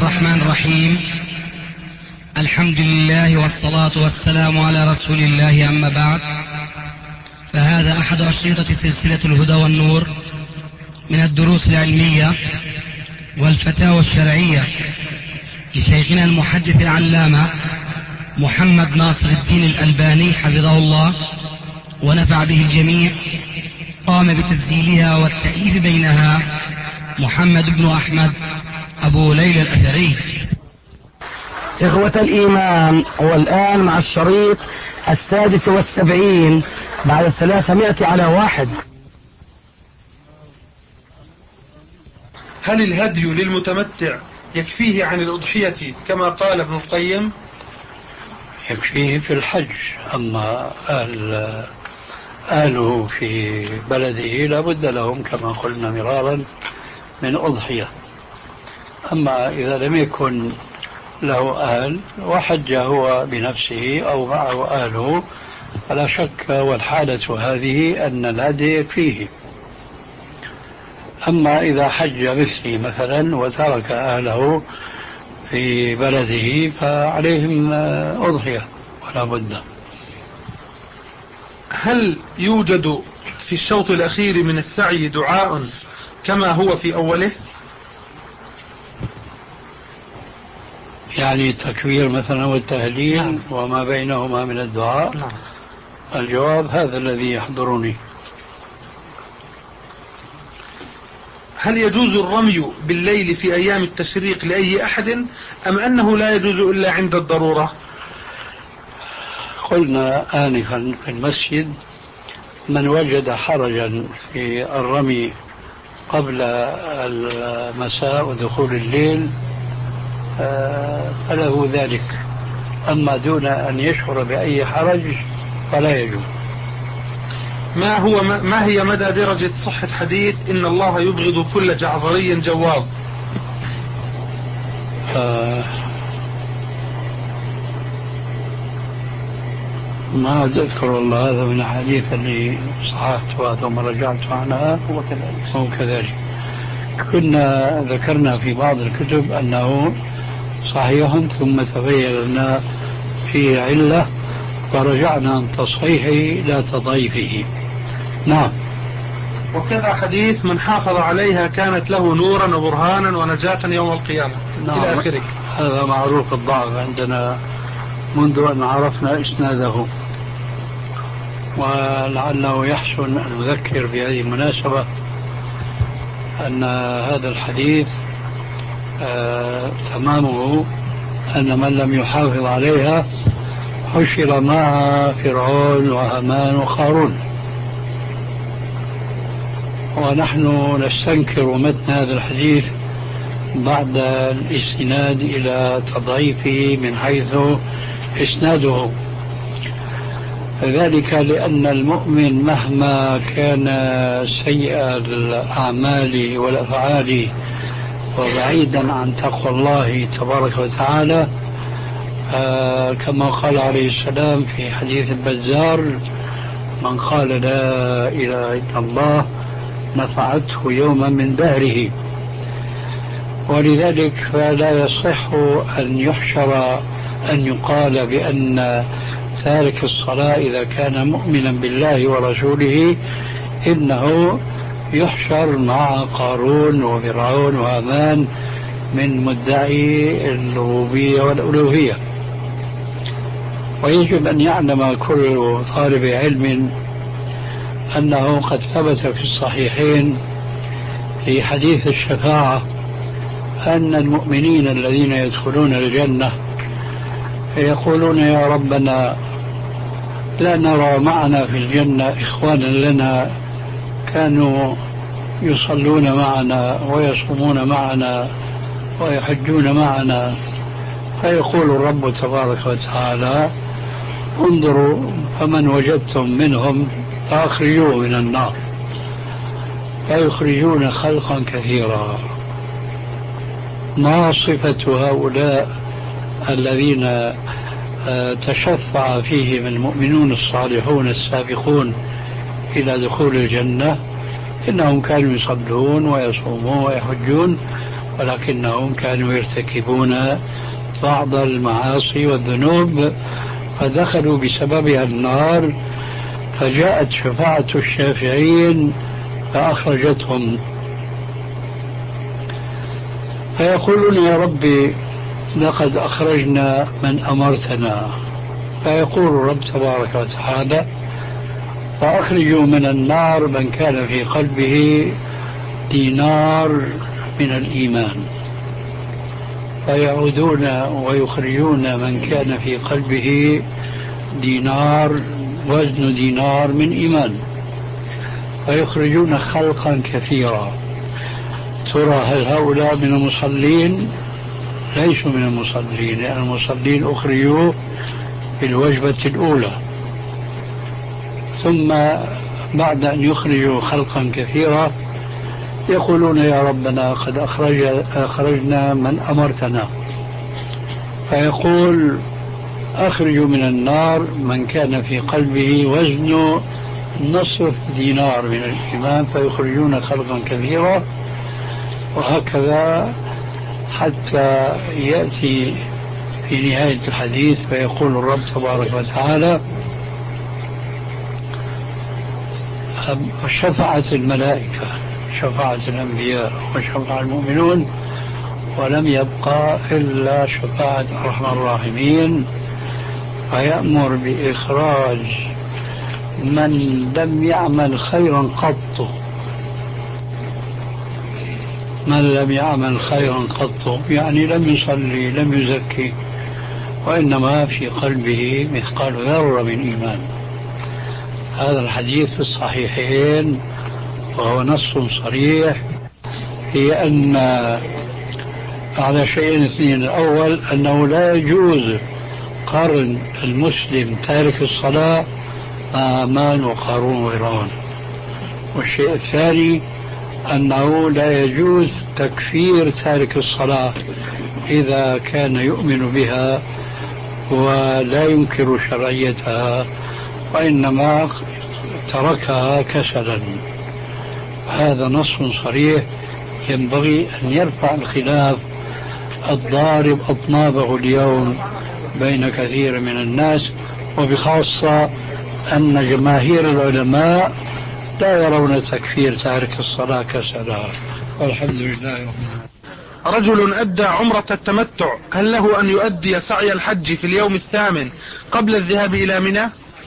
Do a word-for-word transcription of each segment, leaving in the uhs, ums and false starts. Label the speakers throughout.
Speaker 1: الرحمن الرحيم. الحمد لله والصلاة والسلام على رسول الله، أما بعد، فهذا أحد أشرطة سلسلة الهدى والنور من الدروس العلمية والفتاوى الشرعية لشيخنا المحدث العلامة محمد ناصر الدين الألباني حفظه الله ونفع به الجميع. قام بتسجيلها والتأليف بينها محمد بن أحمد أبو ليلى الأثري.
Speaker 2: إخوة الإيمان، والآن مع الشريط السادس والسبعين بعد الثلاثمائة على واحد.
Speaker 3: هل الهدي للمتمتع يكفيه عن الأضحية كما قال ابن القيم؟
Speaker 4: يكفيه في الحج، أما أهل أهله في بلده لابد لهم كما قلنا مرارا من أضحية. أما إذا لم يكن له أهل وحج هو بنفسه أو معه أهله فلا شك والحالة هذه أن الهدي يكفيه. أما إذا حج مثلي مثلا وترك أهله في بلده فعليهم أضحية ولا بد.
Speaker 3: هل يوجد في الشوط الأخير من السعي دعاء كما هو في أوله؟
Speaker 4: يعني التكبير مثلا والتهليل
Speaker 3: نعم.
Speaker 4: وما بينهما من الدعاء؟
Speaker 3: نعم.
Speaker 4: الجواب هذا الذي يحضرني.
Speaker 3: هل يجوز الرمي بالليل في أيام التشريق لأي أحد أم أنه لا يجوز إلا عند الضرورة؟
Speaker 4: قلنا آنفا في المسجد من وجد حرجا في الرمي قبل المساء ودخول الليل فله ذلك، أما دون أن يشعر بأي حرج فلا يجوز.
Speaker 3: ما هو ما هي مدى درجة صحة حديث إن الله يبغض كل جعظري جواظ؟
Speaker 4: آه ما أذكر والله، هذا من الحديث اللي صححتها ثم رجعت عنها هو كذلك. كنا ذكرنا في بعض الكتب أنه صحيح ثم تبين لنا فيه علة فرجعنا عن تصحيحه لا تضعيفه. نعم.
Speaker 3: وكذا حديث من حافظ عليها كانت له نورا وبرهانا ونجاة يوم القيامة.
Speaker 4: نعم.
Speaker 3: إلى آخره.
Speaker 4: هذا معروف الضعف عندنا منذ أن عرفنا إسناده، ولعله يحسن أن نذكر بهذه المناسبة أن هذا الحديث آه تمامه أن من لم يحافظ عليها حشر مع فرعون وهامان وقارون، ونحن نستنكر متن هذا الحديث بعد الاستناد إلى تضعيفه من حيث إسناده، ذلك لأن المؤمن مهما كان سيء الأعمال والأفعال وبعيدا عن تقوى الله تبارك وتعالى، آه كما قال عليه السلام في حديث البزار: من قال لا إله إلا الله نفعته يوما من دهره. ولذلك فلا يصح أن يحشر أن يقال بأن تارك الصلاة إذا كان مؤمنا بالله ورسوله إنه يحشر مع قارون وفرعون وهامان من مدعي الربوبية والألوهية. ويجب أن يعلم كل طالب علم أنه قد ثبت في الصحيحين في حديث الشفاعة أن المؤمنين الذين يدخلون الجنة يقولون: يا ربنا لا نرى معنا في الجنة إخوانا لنا كانوا يصلون معنا ويصومون معنا ويحجون معنا. فيقول الرب تبارك وتعالى: انظروا فمن وجدتم منهم فأخرجوه من النار. فيخرجون خلقا كثيرا. ما صفة هؤلاء الذين تشفع فيهم المؤمنون الصالحون السابقون إلى دخول الجنة؟ إنهم كانوا يصلون ويصومون ويحجون ولكنهم كانوا يرتكبون بعض المعاصي والذنوب فدخلوا بسببها النار، فجاءت شفاعة الشافعين فأخرجتهم. فيقولون يا ربي لقد أخرجنا من أمرتنا، فيقول الرب تبارك وتعالى فأخرجوا من النار من كان في قلبه دينار من الإيمان، فيعودون ويخرجون من كان في قلبه دينار وزن دينار من إيمان، فيخرجون خلقا كثيرا. ترى هل هؤلاء من المصلين؟ ليسوا من المصلين، لأن المصلين أخرجوا في الوجبة الأولى، ثم بعد أن يخرجوا خلقا كثيرا يقولون يا ربنا قد أخرج أخرجنا من أمرتنا، فيقول أخرجوا من النار من كان في قلبه وزن نصف دينار من الإيمان، فيخرجون خلقا كثيرا، وهكذا حتى يأتي في نهاية الحديث فيقول الرب تبارك وتعالى شفعت الملائكة، شفعت الأنبياء وشفع المؤمنون، ولم يبقى إلا شفاعة أرحم الراحمين، فيأمر بإخراج من لم يعمل خيرا قط، من لم يعمل خيرا قط يعني لم يصلي لم يزكي، وإنما في قلبه مثقال ذرة من إيمان. هذا الحديث في الصحيحين، وهو نص صريح في أن على شيئين اثنين: الأول أنه لا يجوز قارن المسلم تارك الصلاة مع مان وقارون وفرعون، والشيء الثاني أنه لا يجوز تكفير تارك الصلاة إذا كان يؤمن بها ولا ينكر شرعيتها وإنما تركها كسلا. هذا نص صريح ينبغي أن يرفع الخلاف الضارب أطنابه اليوم بين كثير من الناس، وبخاصة أن جماهير العلماء لا يرون تكفير تارك الصلاة كسلا، والحمد لله رب العالمين.
Speaker 3: رجل أدى عمرة التمتع، هل له أن يؤدي سعي الحج في اليوم الثامن قبل الذهاب إلى منى؟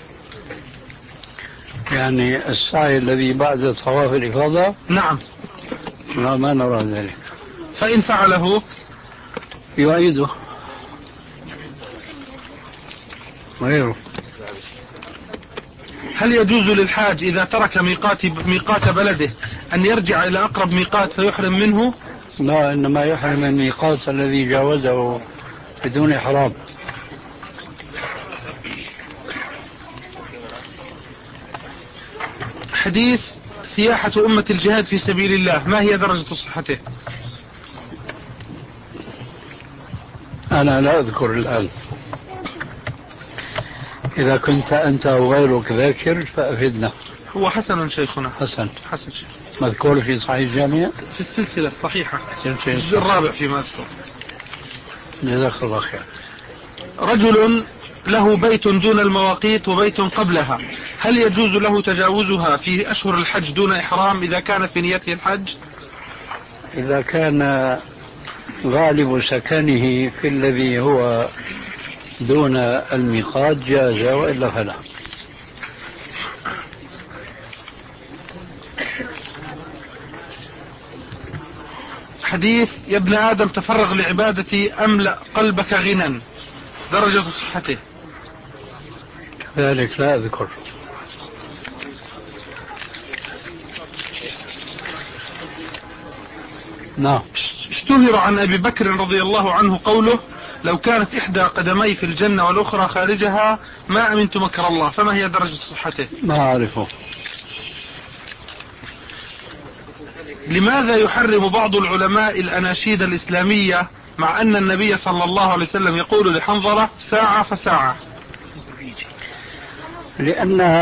Speaker 4: يعني السعي الذي بعد طواف الإفاضة؟
Speaker 3: نعم.
Speaker 4: لا، ما نرى ذلك.
Speaker 3: فإن فعله
Speaker 4: يعيده غيره.
Speaker 3: هل يجوز للحاج إذا ترك ميقات ميقات بلده أن يرجع إلى أقرب ميقات فيحرم منه؟
Speaker 4: لا، إنما يحرم الميقات الذي جاوزه بدون إحرام.
Speaker 3: حديث سياحة أمة الجهاد في سبيل الله، ما هي درجة صحته؟
Speaker 4: أنا لا أذكر الآن، إذا كنت أنت أو غيرك ذاكر فأفدنا.
Speaker 3: هو حسن شيخنا.
Speaker 4: حسن
Speaker 3: حسن شيخ.
Speaker 4: مذكور في صحيح الجامعة
Speaker 3: في السلسلة الصحيحة
Speaker 4: سلسلة
Speaker 3: الجزء الرابع فيما أذكر.
Speaker 4: جزاك الله خير.
Speaker 3: رجل له بيت دون المواقيت وبيت قبلها، هل يجوز له تجاوزها في أشهر الحج دون إحرام إذا كان في نيته الحج؟
Speaker 4: إذا كان غالب سكنه في الذي هو دون الميقات جاز، وإلا فلا.
Speaker 3: حديث يا ابن آدم تفرغ لعبادتي أملأ قلبك غنى، درجة صحته؟
Speaker 4: ذلك لا أذكر. نعم.
Speaker 3: اشتهر عن أبي بكر رضي الله عنه قوله: لو كانت إحدى قدمي في الجنة والأخرى خارجها ما أمنت مكر الله، فما هي درجة صحته؟
Speaker 4: ما أعرفه.
Speaker 3: لماذا يحرم بعض العلماء الأناشيد الإسلامية مع أن النبي صلى الله عليه وسلم يقول لحنظلة ساعة فساعة؟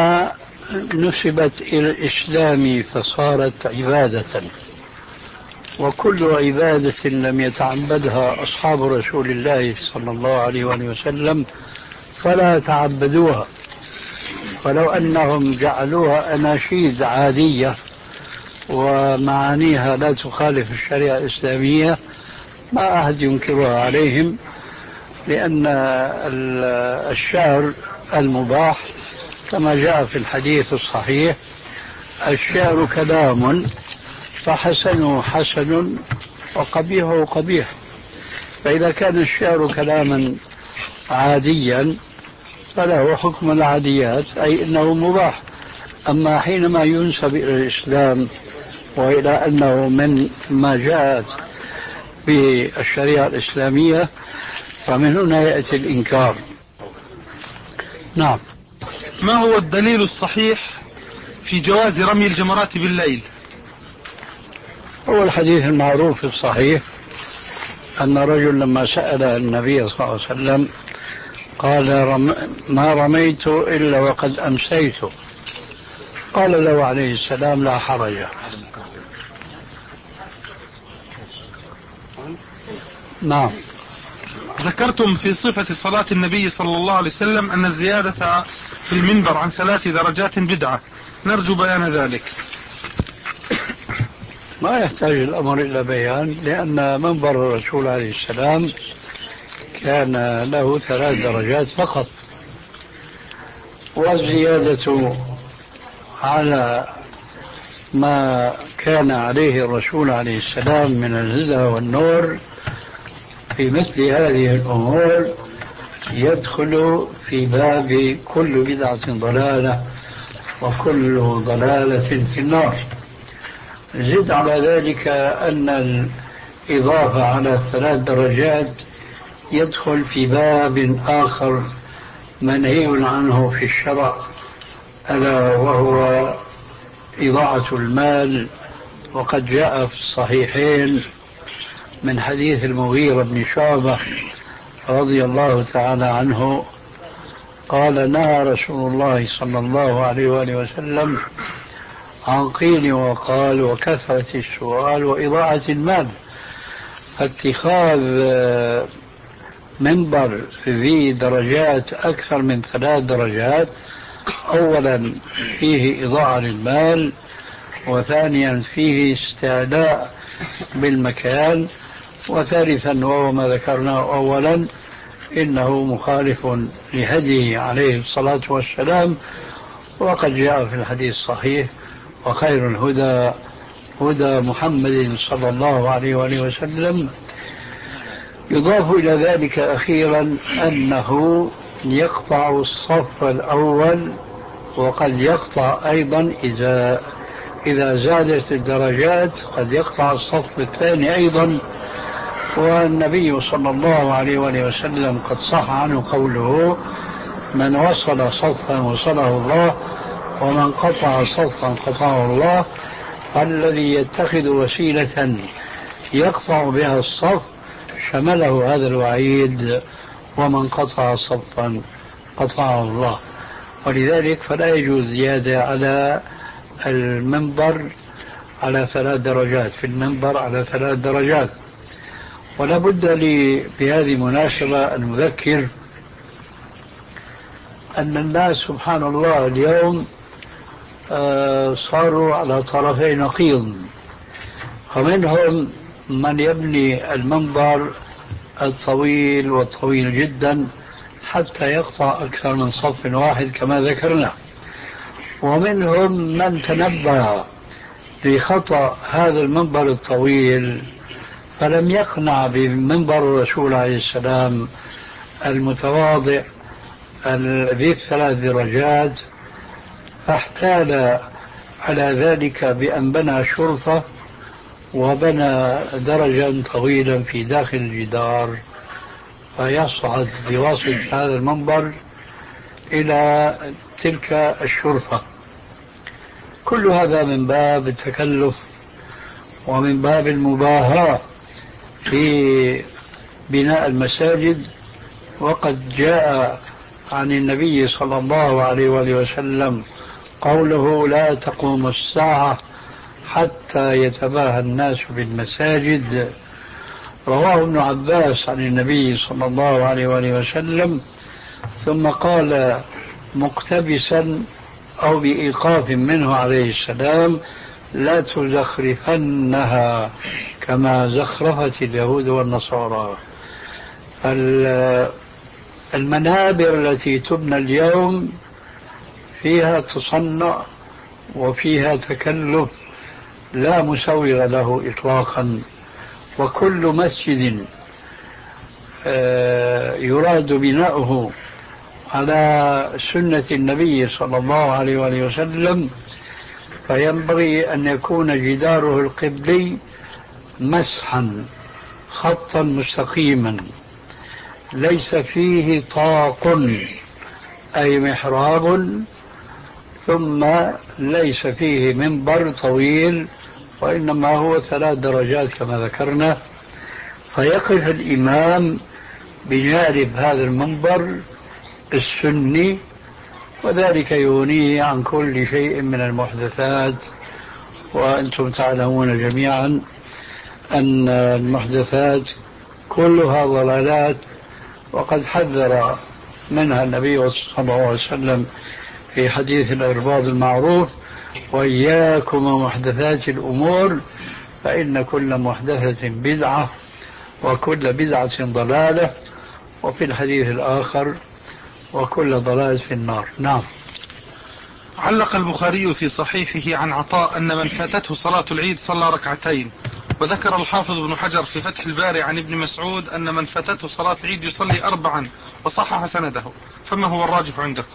Speaker 4: لأنها نسبت إلى الإسلام فصارت عبادة، وكل عبادة لم يتعبدها أصحاب رسول الله صلى الله عليه وسلم فلا تعبدوها، ولو أنهم جعلوها أناشيد عادية ومعانيها لا تخالف الشريعة الإسلامية ما أحد ينكرها عليهم، لأن الشعر المباح كما جاء في الحديث الصحيح: الشعر كلام فحسنه حسن وقبيحه قبيح. فإذا كان الشعر كلاما عاديا فله حكم العاديات، أي أنه مباح. أما حينما ينسب إلى الإسلام وإلى أنه من ما جاءت بالشريعة الإسلامية فمن هنا يأتي الإنكار. نعم.
Speaker 3: ما هو الدليل الصحيح في جواز رمي الجمرات بالليل؟
Speaker 4: هو الحديث المعروف الصحيح أن رجل لما سأل النبي صلى الله عليه وسلم قال: رم ما رميت إلا وقد أمسيت. قال له عليه السلام: لا حرج. نعم.
Speaker 3: ذكرتم في صفة صلاة النبي صلى الله عليه وسلم أن الزيادة في المنبر عن ثلاث درجات بدعة، نرجو بيان ذلك.
Speaker 4: ما يحتاج الأمر إلى بيان، لأن منبر الرسول عليه السلام كان له ثلاث درجات فقط، والزيادة على ما كان عليه الرسول عليه السلام من الهدى والنور في مثل هذه الأمور يدخل في باب كل بدعة ضلالة وكل ضلالة في النار. زد على ذلك أن الإضافة على ثلاث درجات يدخل في باب آخر منهي عنه في الشرع، ألا وهو إضاعة المال. وقد جاء في الصحيحين من حديث المغيرة بن شعبة رضي الله تعالى عنه قال: نهى رسول الله صلى الله عليه وآله وسلم عن قيل وقال وكثرة السؤال وإضاعة المال. فاتخاذ منبر ذي درجات أكثر من ثلاث درجات أولا فيه إضاعة للمال، وثانيا فيه استعلاء بالمكان، وثالثا وهو ما ذكرناه أولا إنه مخالف لهديه عليه الصلاة والسلام. وقد جاء في الحديث الصحيح: وخير الهدى هدى محمد صلى الله عليه وآله وسلم. يضاف إلى ذلك أخيرا أنه يقطع الصف الأول، وقد يقطع أيضا إذا إذا زادت الدرجات قد يقطع الصف الثاني أيضا. والنبي صلى الله عليه وآله وسلم قد صح عنه قوله: من وصل صفا وصله الله، ومن قطع صفا قطعه الله. الذي يتخذ وسيلة يقطع بها الصف شمله هذا الوعيد: ومن قطع صفا قطعه الله. ولذلك فلا يجوز زيادة على المنبر على ثلاث درجات، في المنبر على ثلاث درجات. ولا بد لي بهذه المناسبة أن أذكر أن الناس سبحان الله اليوم صاروا على طرفي نقيض، فمنهم من يبني المنبر الطويل والطويل جدا حتى يقطع أكثر من صف واحد كما ذكرنا، ومنهم من تنبه لخطأ هذا المنبر الطويل فلم يقنع بمنبر الرسول عليه السلام المتواضع ذي الثلاث درجات، فاحتال على ذلك بأن بنى شرفة وبنى درجا طويلا في داخل الجدار فيصعد بواسطة هذا المنبر إلى تلك الشرفة. كل هذا من باب التكلف ومن باب المباهاة في بناء المساجد. وقد جاء عن النبي صلى الله عليه وآله وسلم قوله: لا تقوم الساعة حتى يتباهى الناس بالمساجد. رواه ابن عباس عن النبي صلى الله عليه وآله وسلم، ثم قال مقتبسا أو بإيقاف منه عليه السلام: لا تزخرفنها كما زخرفت اليهود والنصارى. المنابر التي تبنى اليوم فيها تصنع وفيها تكلف لا مسوغ له إطلاقا، وكل مسجد يراد بناؤه على سنة النبي صلى الله عليه وآله وسلم فينبغي أن يكون جداره القبلي مسحا خطا مستقيما ليس فيه طاق أي محراب، ثم ليس فيه منبر طويل، وإنما هو ثلاث درجات كما ذكرنا، فيقف الإمام بجانب هذا المنبر السني، وذلك يغنيه عن كل شيء من المحدثات. وأنتم تعلمون جميعا أن المحدثات كلها ضلالات، وقد حذر منها النبي صلى الله عليه وسلم في حديث الإرباض المعروف: وإياكم ومحدثات الأمور فإن كل محدثة بدعة وكل بدعة ضلالة، وفي الحديث الآخر: وكل ضلالة في النار. نعم.
Speaker 3: علق البخاري في صحيحه عن عطاء أن من فاتته صلاة العيد صلى ركعتين، وذكر الحافظ ابن حجر في فتح الباري عن ابن مسعود أن من فاتته صلاة العيد يصلي أربعا، وصحح سنده، فما هو الراجح عندكم؟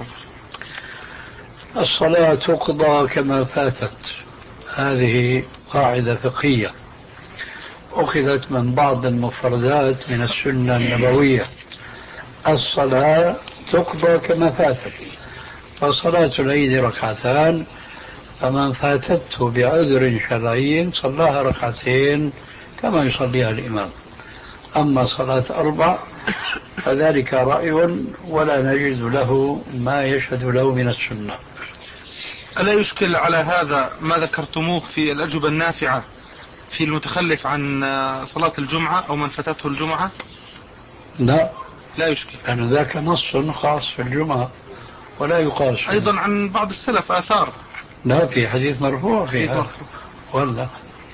Speaker 4: الصلاة تقضى كما فاتت، هذه قاعدة فقهية أخذت من بعض المفردات من السنة النبوية. الصلاة تقضى كما فاتت، فصلاة العيد ركعتان، فمن فاتته بعذر شرعي صلاها ركعتين كما يصليها الإمام. أما صلاة أربع فذلك رأي ولا نجد له ما يشهد له من السنة.
Speaker 3: ألا يشكل على هذا ما ذكرتموه في الأجوبة النافعة في المتخلف عن صلاة الجمعة أو من فاتته الجمعة؟
Speaker 4: لا
Speaker 3: لا يشكل،
Speaker 4: لأن ذاك نص خاص في الجمعة ولا يقاس.
Speaker 3: أيضا عن بعض السلف آثار.
Speaker 4: لا، في حديث مرفوع فيها ولا.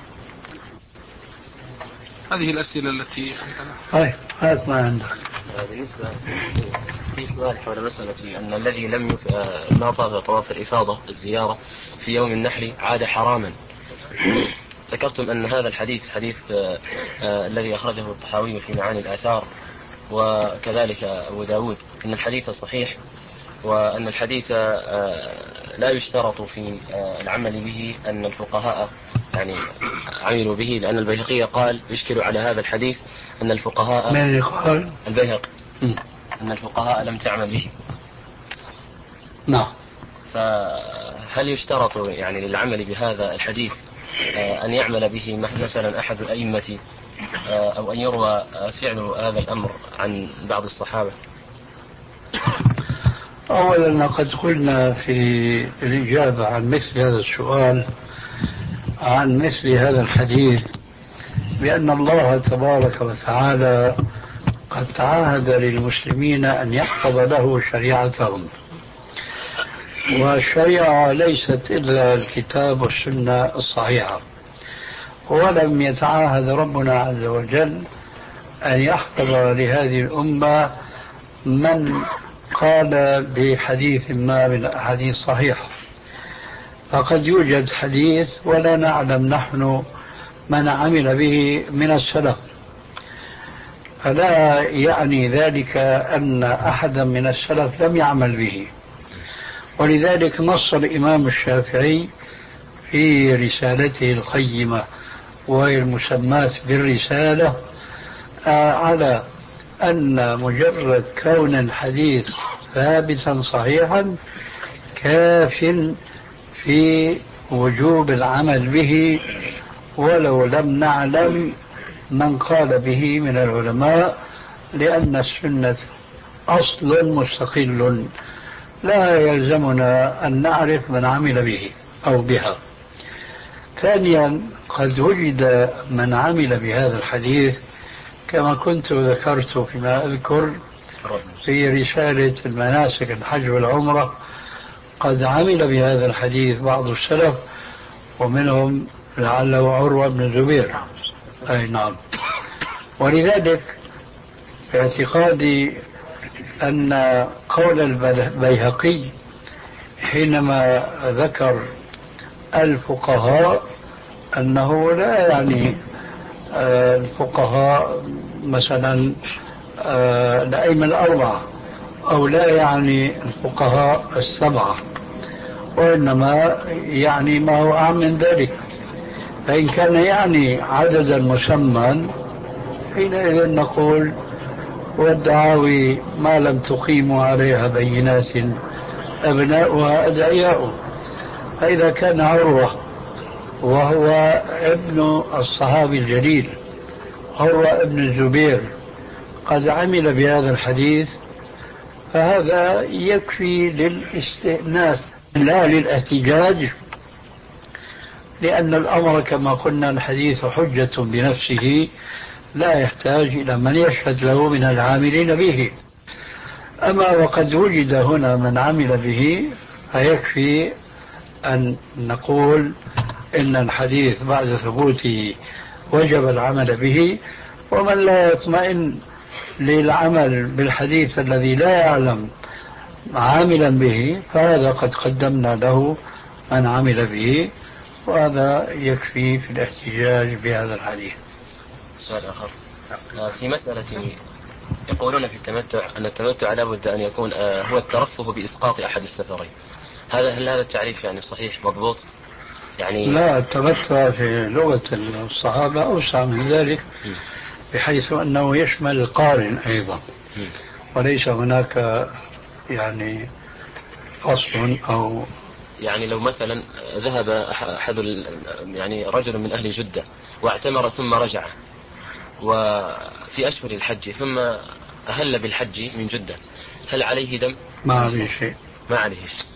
Speaker 3: هذه الأسئلة التي عندنا.
Speaker 4: طيب هات ما عندك.
Speaker 5: بالنسبة في سؤال حول مسألة أن الذي لم ما طاف طواف الإفاضة الزيارة في يوم النحر عاد حراما. ذكرتم أن هذا الحديث حديث آه آه الذي أخرجه الطحاوي في معاني الآثار وكذلك أبو داود، أن الحديث صحيح، وأن الحديث آه لا يشترط في آه العمل به أن الفقهاء يعني عملوا به، لأن البيهقي قال يشكل على هذا الحديث أن الفقهاء
Speaker 4: من يقال
Speaker 5: البيهقي أن الفقهاء لم تعمل به.
Speaker 4: نعم.
Speaker 5: فهل يشترط يعني للعمل بهذا الحديث أن يعمل به مثلا أحد الأئمة، أو أن يروى فعل هذا الأمر عن بعض الصحابة؟
Speaker 4: أولا قد قلنا في الإجابة عن مثل هذا السؤال عن مثل هذا الحديث بأن الله تبارك وتعالى قد تعاهد للمسلمين أن يحفظ له شريعتهم، والشريعة ليست إلا الكتاب والسنة الصحيحة، ولم يتعاهد ربنا عز وجل أن يحفظ لهذه الأمة من قال بحديث ما من الأحاديث صحيحة. فقد يوجد حديث ولا نعلم نحن من عمل به من السلف، فلا يعني ذلك أن أحدا من السلف لم يعمل به. ولذلك نص الإمام الشافعي في رسالته القيمة وهي المسماة بالرسالة على أن مجرد كون الحديث ثابتا صحيحا كاف في وجوب العمل به، ولو لم نعلم من قال به من العلماء، لأن السنة أصل مستقل لا يلزمنا أن نعرف من عمل به أو بها. ثانيا قد وجد من عمل بهذا الحديث كما كنت ذكرت فيما أذكر في رسالة المناسك الحج والعمرة، قد عمل بهذا الحديث بعض السلف ومنهم لعله عروة بن الزبير. أي نعم. ولذلك في اعتقادي أن قول البيهقي حينما ذكر الفقهاء أنه لا يعني الفقهاء مثلا الأئمة الأربعة أو لا يعني الفقهاء السبعة، وإنما يعني ما هو أعم من ذلك. فإن كان يعني عددا مسمى حينئذ نقول والدعاوي ما لم تقيموا عليها بينات أبناؤها أدعياء. فإذا كان عروة وهو ابن الصحابي الجليل عروة ابن الزبير قد عمل بهذا الحديث فهذا يكفي للاستئناس لا للاحتجاج، لأن الأمر كما قلنا الحديث حجة بنفسه لا يحتاج إلى من يشهد له من العاملين به. أما وقد وجد هنا من عمل به فيكفي أن نقول إن الحديث بعد ثبوته وجب العمل به. ومن لا يطمئن للعمل بالحديث الذي لا يعلم عاملا به فهذا قد قدمنا له من عمل به، وهذا يكفي في الاحتجاج بهذا الحديث.
Speaker 5: سؤال آخر في مسألة يقولون في التمتع أن التمتع لا بد أن يكون هو الترفه بإسقاط أحد السفرين. هذا هل هذا التعريف يعني صحيح مضبوط؟ يعني
Speaker 4: لا، التمتع في لغة الصحابة أوسع من ذلك بحيث أنه يشمل القارن أيضا، وليس هناك يعني فصل أو
Speaker 5: يعني لو مثلا ذهب أحد يعني رجل من أهل جدة واعتمر ثم رجع وفي أشهر الحج ثم أهل بالحج من جدة، هل عليه دم؟
Speaker 4: ما عليه شيء.
Speaker 5: ما عليه شيء،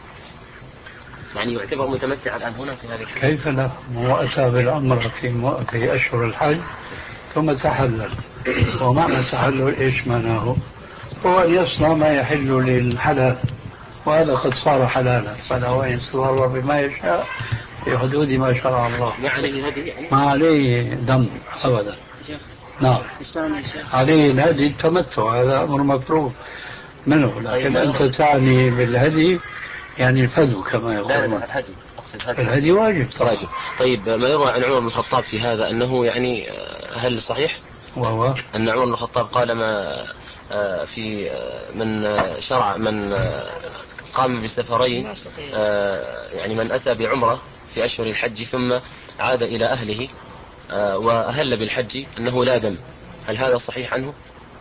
Speaker 5: يعني يعتبر متمتع الآن هنا في هذه الحالة.
Speaker 4: كيف لا؟ هو أتى بالعمرة في, في أشهر الحج ثم تحلل، ومعنى التحلل إيش معناه؟ هو أن يصنع ما يحل للحلال، وهذا قد صار حلالا، فله أن يتصرف بما يشاء في حدود ما شرع الله.
Speaker 5: ما عليه هدي يعني؟
Speaker 4: ما عليه دم أبدا. نعم عليه الهدي التمتع، هذا أمر مفروض منه، لكن أنت تعني بالهدي يعني الفدو كما يقولون.
Speaker 5: الهدي أقصد هدي.
Speaker 4: الهدي واجب طبعا.
Speaker 5: طيب ما يروى عن عمر بن الخطاب في هذا أنه يعني هل صحيح؟
Speaker 4: وهو
Speaker 5: أن عمر بن الخطاب قال ما في من شرع من قام بسفرين يعني من أتى بعمرة في أشهر الحج ثم عاد إلى أهله وأهل بالحج أنه لا دم، هل هذا صحيح عنه؟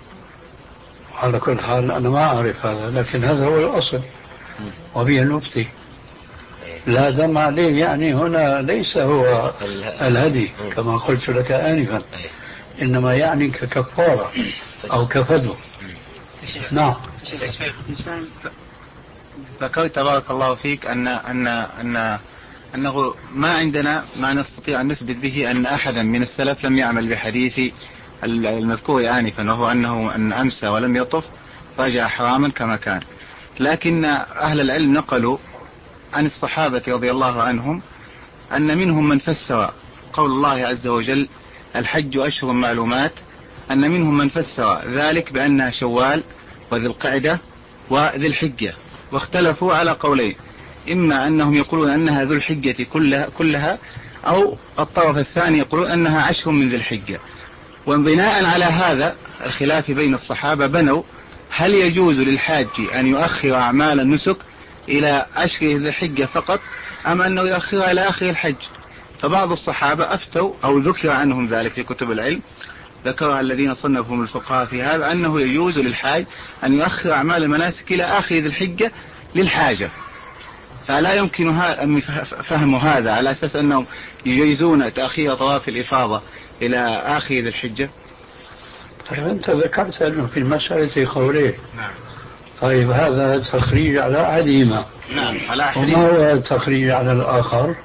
Speaker 4: على كل حال أنا ما أعرف هذا، لكن هذا هو الأصل وبه نفتي. لا دم عليه يعني هنا ليس هو الهدي كما قلت لك آنفا، إنما يعني ككفارة أو كفدو. نعم.
Speaker 6: ذكرت بارك الله فيك أن أن أن أنه ما عندنا ما نستطيع أن نثبت به أن أحدا من السلف لم يعمل بحديث المذكور آنفا، وهو أنه أن أمسى ولم يطف رجع حراما كما كان. لكن أهل العلم نقلوا عن الصحابة رضي الله عنهم أن منهم من فسر قول الله عز وجل الحج أشهر معلومات، أن منهم من فسر ذلك بأنها شوال وذي القعدة وذي الحجة، واختلفوا على قولين، إما أنهم يقولون أنها ذو الحجة كلها, كلها أو الطرف الثاني يقولون أنها عشر من ذي الحجة. وبناء على هذا الخلاف بين الصحابة بنوا هل يجوز للحاج أن يؤخر أعمال النسك إلى عشر ذي الحجة فقط أم أنه يؤخرها إلى آخر الحج. فبعض الصحابة أفتوا أو ذكر عنهم ذلك في كتب العلم، ذكرها الذين صنفهم الفقهاء في هذا، أنه يجوز للحاج أن يؤخر أعمال المناسك إلى آخر ذي الحجة للحاجة. فلا يمكن فهم هذا على أساس أنهم يجيزون تأخير طواف الإفاضة إلى آخر ذي الحجة.
Speaker 4: طيب أنت ذكرت أنه في المسألة قولين.
Speaker 6: نعم.
Speaker 4: طيب هذا تخريج على أحدهما.
Speaker 6: نعم على
Speaker 4: أحدهما. وما هو التخريج على الآخر؟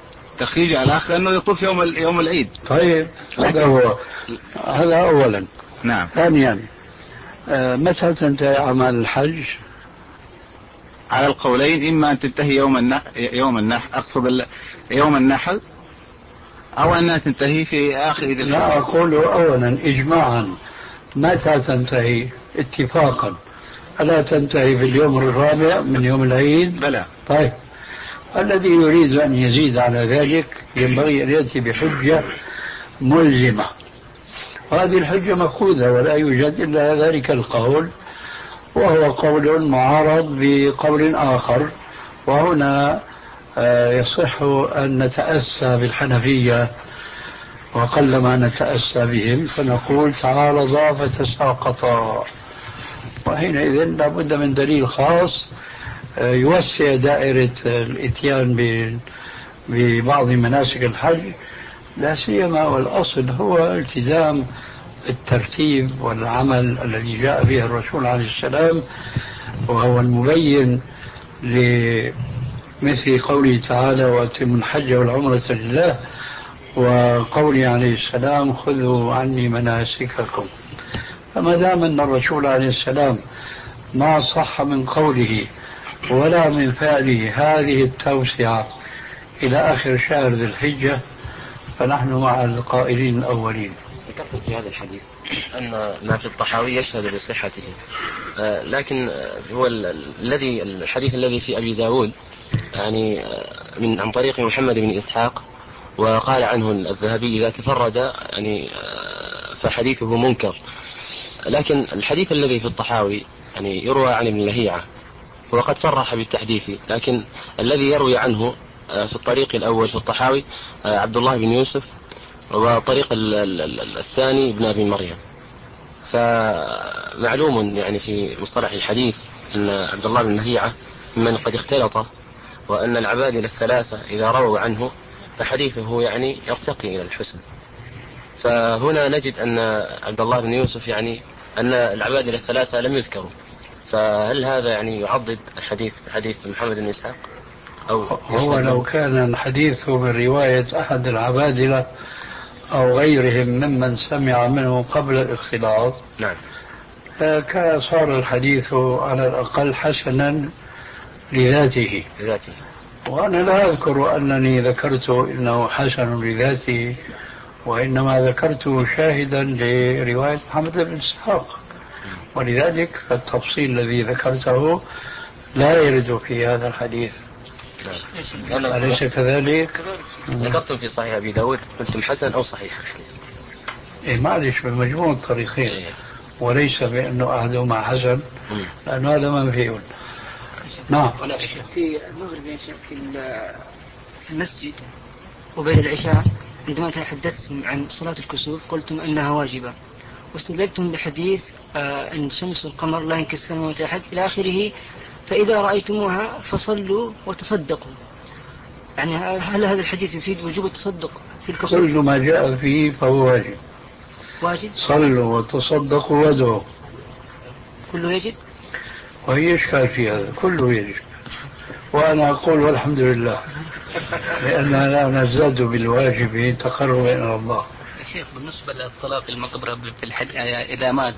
Speaker 6: تخريج على الأخ أنه يطوف يوم يوم العيد.
Speaker 4: طيب هذا هو، هذا أولا.
Speaker 6: نعم.
Speaker 4: ثانيا آه متى تنتهي أعمال الحج؟
Speaker 6: على القولين، إما أن تنتهي يوم النحر، يوم النحر أقصد يوم النحر، أو أنها تنتهي في آخر ذي الحجة.
Speaker 4: لا أقول أولا إجماعا متى تنتهي اتفاقا؟ ألا تنتهي في اليوم الرابع من يوم العيد؟
Speaker 6: بلى.
Speaker 4: طيب الذي يريد أن يزيد على ذلك ينبغي أن يأتي بحجة ملزمة، وهذه الحجة مأخوذة ولا يوجد إلا ذلك القول، وهو قول معارض بقول آخر. وهنا يصح أن نتأسى بالحنفية وقلما نتأسى بهم، فنقول تعارضا فتساقطا، وحينئذ لابد من دليل خاص يوسع دائرة الإتيان ببعض مناسك الحج، لا سيما والأصل هو التزام الترتيب والعمل الذي جاء به الرسول عليه السلام، وهو المبين لمثل قوله تعالى وأتموا الحج والعمرة لله، وقوله عليه السلام خذوا عني مناسككم. فما دام أن الرسول عليه السلام ما صح من قوله ولا من فعله هذه التوسعة إلى آخر شهر ذي الحجة، فنحن مع القائلين الأولين.
Speaker 5: ذكرت في هذا الحديث أن ما في الطحاوي يشهد بصحته، آه لكن هو الذي الحديث الذي في أبي داود يعني من عن طريق محمد بن إسحاق، وقال عنه الذهبي إذا تفرد يعني فحديثه منكر. لكن الحديث الذي في الطحاوي يعني يروى عن ابن لهيعة وقد صرح بالتحديث، لكن الذي يروي عنه في الطريق الأول في الطحاوي عبد الله بن يوسف، وطريق الثاني ابن أبي مريم. فمعلوم يعني في مصطلح الحديث أن عبد الله بن لهيعة من قد اختلط، وأن العبادلة الثلاثة إذا رووا عنه فحديثه يعني يرتقي إلى الحسن. فهنا نجد أن عبد الله بن يوسف يعني أن العبادلة الثلاثة لم يذكروا، فهل هذا يعني يعضد حديث حديث محمد بن إسحاق؟ أو
Speaker 4: هو لو كان الحديث من رواية أحد العبادلة أو غيرهم ممن سمع منه قبل الاختلاط،
Speaker 5: نعم،
Speaker 4: كان صار الحديث على الأقل حسنا لذاته.
Speaker 5: لذاته.
Speaker 4: وأنا لا أذكر أنني ذكرت إنه حسن لذاته، وإنما ذكرت شاهدا لرواية محمد بن إسحاق، ولذلك فالتفصيل الذي ذكرته لا يرد في هذا الحديث.
Speaker 5: نعم.
Speaker 4: أليس كذلك؟
Speaker 5: ذكرتم في صحيح أبي داود قلتم حسن أو صحيح الحديث؟
Speaker 4: إيه معلش بمجموع الطريقين،
Speaker 5: إيه.
Speaker 4: وليس بأنه أحدهما حسن، لأنه هذا منفي. نعم.
Speaker 7: في المغرب يا شيخ في المسجد وبين العشاء عندما تحدثتم عن صلاة الكسوف قلتم أنها واجبة، واستدلتم بحديث آه أن الشمس والقمر لا ينكسفان يوم أحد إلى آخره، فإذا رأيتموها فصلوا وتصدقوا. يعني هل هذا الحديث يفيد وجوب التصدق في الكسوف؟
Speaker 4: كل ما جاء فيه فهو واجب.
Speaker 7: واجب.
Speaker 4: صلوا وتصدقوا وادعوا،
Speaker 7: كله يجب.
Speaker 4: وهي إشكال في هذا، كله يجب. وأنا أقول والحمد لله، لأننا لا نزداد بالواجب تقربا إلى الله.
Speaker 8: شيخ بالنسبة للصلاة في المقبرة في الحج، إذا مات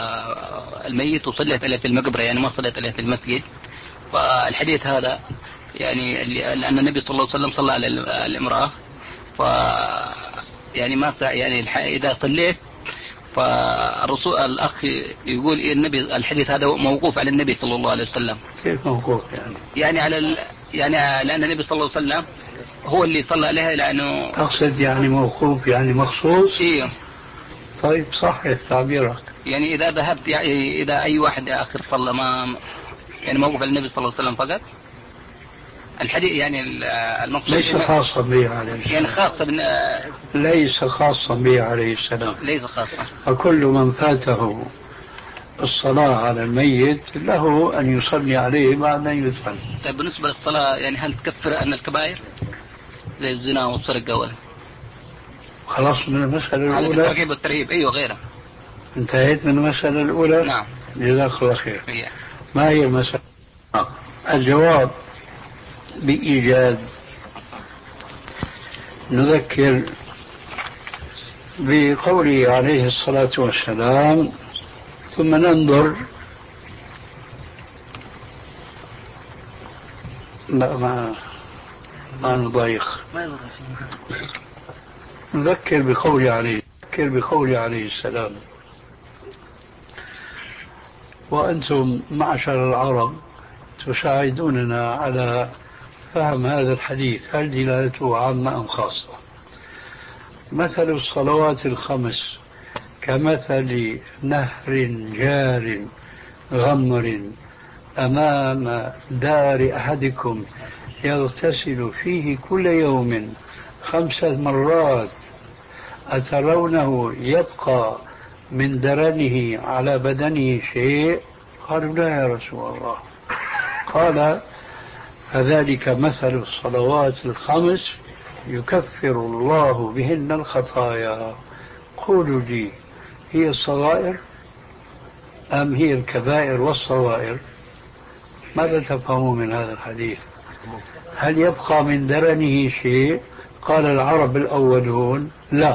Speaker 8: الميت وصلت عليه في المقبرة يعني ما صلت عليه في المسجد، فالحديث هذا يعني لأن النبي صلى الله عليه وسلم صلى على الامرأة، ف يعني ما يعني إذا صليت فالرسول الأخ يقول إيه النبي الحديث هذا موقوف على النبي صلى الله عليه وسلم.
Speaker 4: كيف موقوف يعني؟
Speaker 8: يعني على ال... يعني لأن النبي صلى الله عليه وسلم هو اللي صلى عليها، لأنه
Speaker 4: أقصد يعني موقوف يعني مخصوص.
Speaker 8: إيه.
Speaker 4: طيب صحيح تعبيرك.
Speaker 8: يعني إذا ذهبت يعني إذا أي واحد آخر صلى ما يعني موقوف على النبي صلى الله عليه وسلم فقط الحديث، يعني المقصود
Speaker 4: ليس خاصا به عليه السلام،
Speaker 8: يعني خاصة بن...
Speaker 4: ليس خاصا به عليه السلام،
Speaker 8: ليس خاصة.
Speaker 4: فكل من فاته الصلاة على الميت له أن يصلي عليه بعد أن يدفن.
Speaker 8: طيب بالنسبة للصلاة يعني هل تكفر أن الكبائر زي الزنا والسرقة ولا؟
Speaker 4: خلاص من المسألة الأولى.
Speaker 8: الترغيب والترهيب أيوة غيرها.
Speaker 4: انتهيت من المسألة الأولى.
Speaker 8: نعم.
Speaker 4: جزاك الله خير.
Speaker 8: إيه.
Speaker 4: ما هي المسألة؟ الجواب بإيجاد نذكر بقوله عليه الصلاة والسلام ثم ننظر. لا ما ما نضيق. نذكر بقوله عليه نذكر بقوله عليه السلام: وأنتم معشر العرب تساعدوننا على فهم هذا الحديث، هل دلالته عامة أم خاصة؟ مثل الصلوات الخمس كمثل نهر جار غمر أمام دار أحدكم يغتسل فيه كل يوم خمس مرات، أترونه يبقى من درنه على بدنه شيء؟ قالوا: لا يا رسول الله. قال: فذلك مثل الصلوات الخمس يكفر الله بهن الخطايا. قولوا لي، هي الصغائر أم هي الكبائر والصغائر؟ ماذا تفهمون من هذا الحديث؟ هل يبقى من درنه شيء؟ قال العرب الأولون: لا.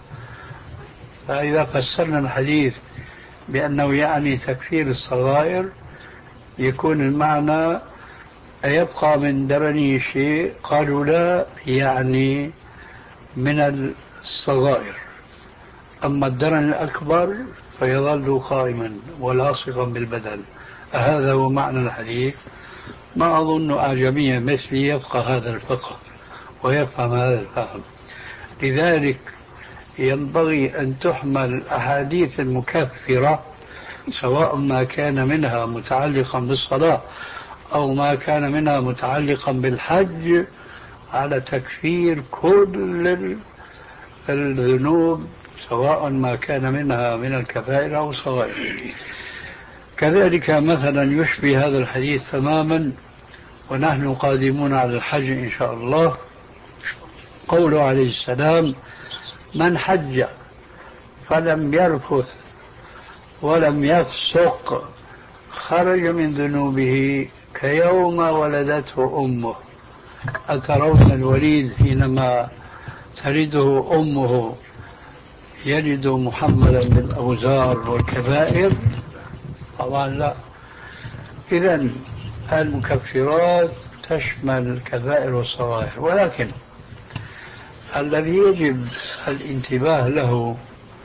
Speaker 4: فإذا فسرنا الحديث بأنه يعني تكفير الصغائر، يكون المعنى أيبقى من درنه شيء؟ قالوا: لا، يعني من الصغائر. أما الدرن الأكبر فيظل قائما ولاصقا بالبدن. هذا هو معنى الحديث. ما أظن أعجميا مثلي يفقه هذا الفقه ويفهم هذا الفهم. لذلك ينبغي أن تحمل الأحاديث المكفرة، سواء ما كان منها متعلقا بالصلاة أو ما كان منها متعلقا بالحج، على تكفير كل الذنوب، سواء ما كان منها من الكبائر أو الصغائر. كذلك مثلا يشبه هذا الحديث تماما، ونحن قادمون على الحج إن شاء الله، قوله عليه السلام: من حج فلم يرفث ولم يفسق خرج من ذنوبه كيوم ولدته أمه. أترون الوليد حينما تلده أمه يجد محملا بالأوزار والكبائر؟ طبعا لا. إذن المكفرات تشمل الكبائر والصغائر، ولكن الذي يجب الانتباه له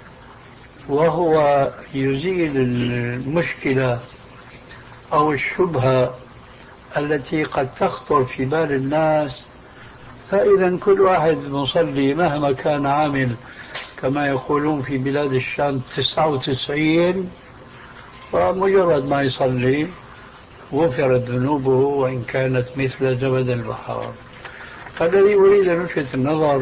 Speaker 4: وهو يزيل المشكلة أو الشبهة التي قد تخطر في بال الناس. فإذا كل واحد مصلي مهما كان عامل، كما يقولون في بلاد الشام تسعة وتسعين، ومجرد ما يصلي غفرت ذنوبه وإن كانت مثل زبد البحار. فالذي أريد أن ألفت النظر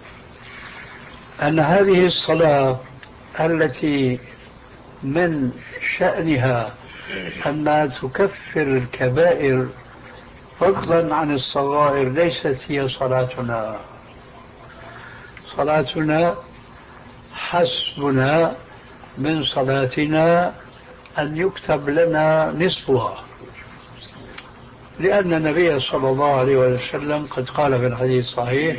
Speaker 4: أن هذه الصلاة التي من شأنها أنها تكفر الكبائر فضلا عن الصغائر ليست هي صلاتنا. صلاتنا حسبنا من صلاتنا أن يكتب لنا نصفها، لأن النبي صلى الله عليه وسلم قد قال في الحديث الصحيح: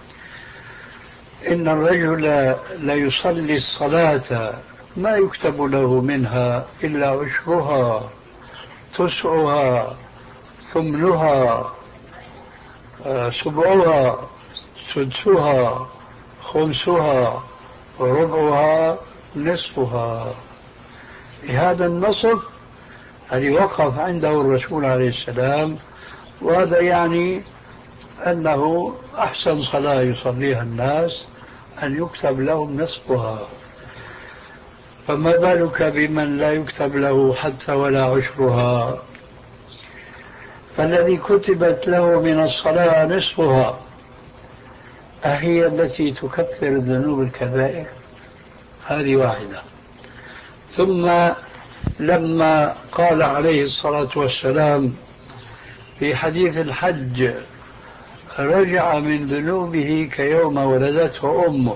Speaker 4: إن الرجل ليصلي الصلاة ما يكتب له منها إلا عشرها، تسعها، ثمنها، سبعها، سدسها، خمسها، ربعها، نصفها. هذا النصف الذي وقف عنده الرسول عليه السلام، وهذا يعني أنه أحسن صلاة يصليها الناس أن يكتب لهم نصفها، فما بالك بمن لا يكتب له حتى ولا عشرها؟ فالذي كتبت له من الصلاة نصفها أهي التي تكفر الذنوب الكبائر؟ هذه واحدة. ثم لما قال عليه الصلاة والسلام في حديث الحج: رجع من ذنوبه كيوم ولدته أمه،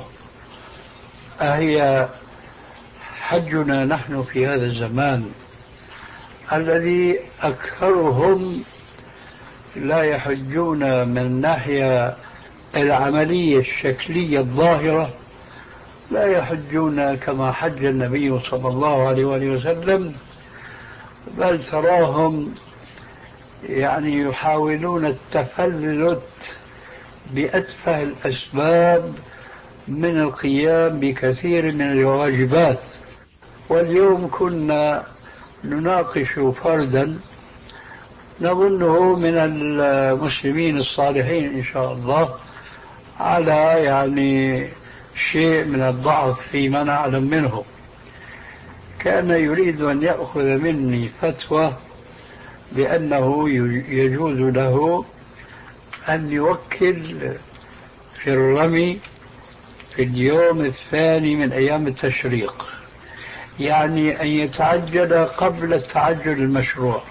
Speaker 4: أهي حجنا نحن في هذا الزمان الذي أكثرهم لا يحجون من ناحية العملية الشكلية الظاهرة لا يحجون كما حج النبي صلى الله عليه وآله وسلم، بل تراهم يعني يحاولون التفلت بأتفه الأسباب من القيام بكثير من الواجبات. واليوم كنا نناقش فردا نظنه من المسلمين الصالحين إن شاء الله، على يعني شيء من الضعف فيما نعلم منه، كان يريد أن يأخذ مني فتوى بأنه يجوز له أن يوكل في الرمي في اليوم الثاني من أيام التشريق، يعني أن يتعجل قبل التعجل المشروع،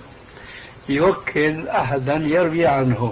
Speaker 4: يوكل أحدا يروي عنه.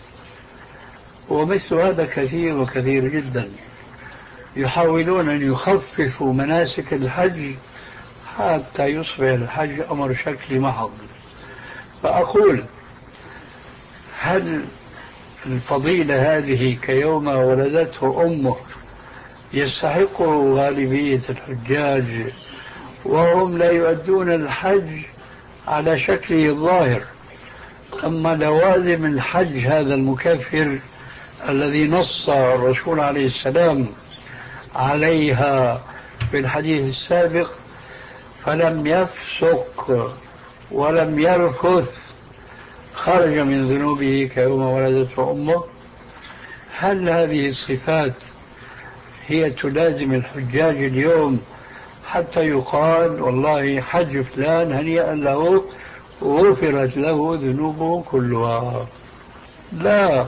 Speaker 4: ومثل هذا كثير وكثير جدا، يحاولون أن يخففوا مناسك الحج حتى يصبح الحج أمر شكلي محض. فأقول هل الفضيلة هذه كيوم ولدته أمه يستحقه غالبية الحجاج وهم لا يؤدون الحج على شكله الظاهر؟ أما لوازم الحج هذا المكفر الذي نص الرسول عليه السلام عليها في الحديث السابق، فلم يفسق ولم يرفث خرج من ذنوبه كيوم ولدته أمه. هل هذه الصفات هي تلازم الحجاج اليوم حتى يقال والله حج فلان هنيئا له غفرت له ذنوبه كلها؟ لا،